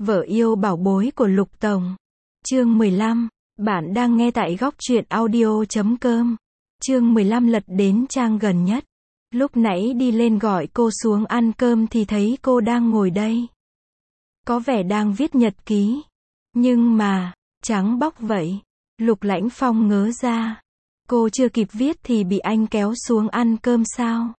Vợ yêu bảo bối của Lục Tổng. Chương 15. Bạn đang nghe tại góc truyện audio.com. Chương 15 lật đến trang gần nhất. Lúc nãy đi lên gọi cô xuống ăn cơm thì thấy cô đang ngồi đây. Có vẻ đang viết nhật ký. Nhưng mà, trắng bóc vậy. Lục Lãnh Phong ngớ ra. Cô chưa kịp viết thì bị anh kéo xuống ăn cơm sao?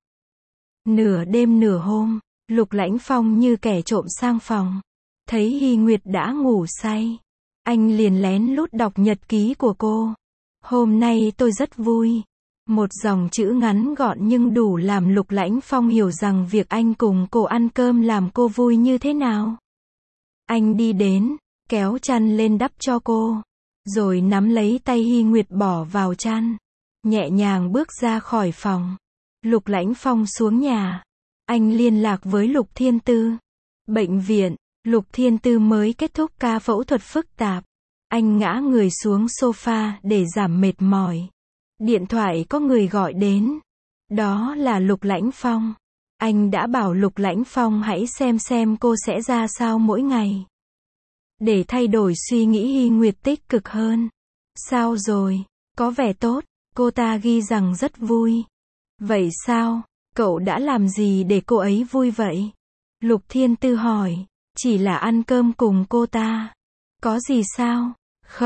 Nửa đêm nửa hôm, Lục Lãnh Phong như kẻ trộm sang phòng. Thấy Hy Nguyệt đã ngủ say. Anh liền lén lút đọc nhật ký của cô. Hôm nay tôi rất vui. Một dòng chữ ngắn gọn nhưng đủ làm Lục Lãnh Phong hiểu rằng việc anh cùng cô ăn cơm làm cô vui như thế nào. Anh đi đến, kéo chăn lên đắp cho cô. Rồi nắm lấy tay Hy Nguyệt bỏ vào chăn. Nhẹ nhàng bước ra khỏi phòng. Lục Lãnh Phong xuống nhà. Anh liên lạc với Lục Thiên Tư. Bệnh viện, Lục Thiên Tư mới kết thúc ca phẫu thuật phức tạp. Anh ngã người xuống sofa để giảm mệt mỏi. Điện thoại có người gọi đến. Đó là Lục Lãnh Phong. Anh đã bảo Lục Lãnh Phong hãy xem cô sẽ ra sao mỗi ngày. Để thay đổi suy nghĩ Hy Nguyệt tích cực hơn. Sao rồi? Có vẻ tốt. Cô ta ghi rằng rất vui. Vậy sao? Cậu đã làm gì để cô ấy vui vậy? Lục Thiên Tư hỏi. Chỉ là ăn cơm cùng cô ta. Có gì sao?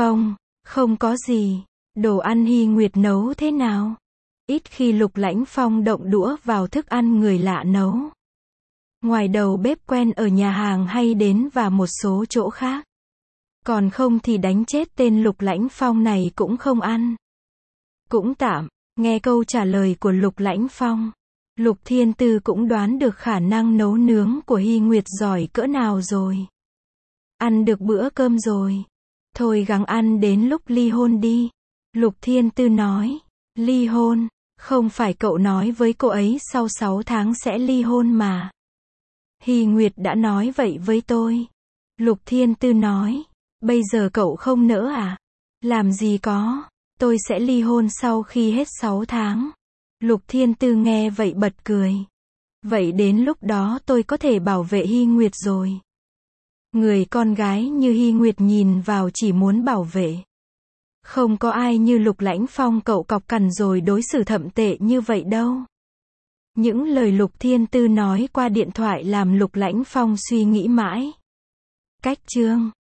Không có gì. Đồ ăn Hy Nguyệt nấu thế nào? Ít khi Lục Lãnh Phong động đũa vào thức ăn người lạ nấu. Ngoài đầu bếp quen ở nhà hàng hay đến và một số chỗ khác. Còn không thì đánh chết tên Lục Lãnh Phong này cũng không ăn. Cũng tạm. Nghe câu trả lời của Lục Lãnh Phong. Lục Thiên Tư cũng đoán được khả năng nấu nướng của Hy Nguyệt giỏi cỡ nào rồi. Ăn được bữa cơm rồi. Thôi gắng ăn đến lúc ly hôn đi. Lục Thiên Tư nói. Ly hôn? Không phải cậu nói với cô ấy sau 6 tháng sẽ ly hôn mà. Hy Nguyệt đã nói vậy với tôi. Lục Thiên Tư nói. Bây giờ cậu không nỡ à? Làm gì có. Tôi sẽ ly hôn sau khi hết 6 tháng. Lục Thiên Tư nghe vậy bật cười. Vậy đến lúc đó tôi có thể bảo vệ Hy Nguyệt rồi. Người con gái như Hy Nguyệt nhìn vào chỉ muốn bảo vệ. Không có ai như Lục Lãnh Phong cậu cọc cằn rồi đối xử thậm tệ như vậy đâu. Những lời Lục Thiên Tư nói qua điện thoại làm Lục Lãnh Phong suy nghĩ mãi. Cách chương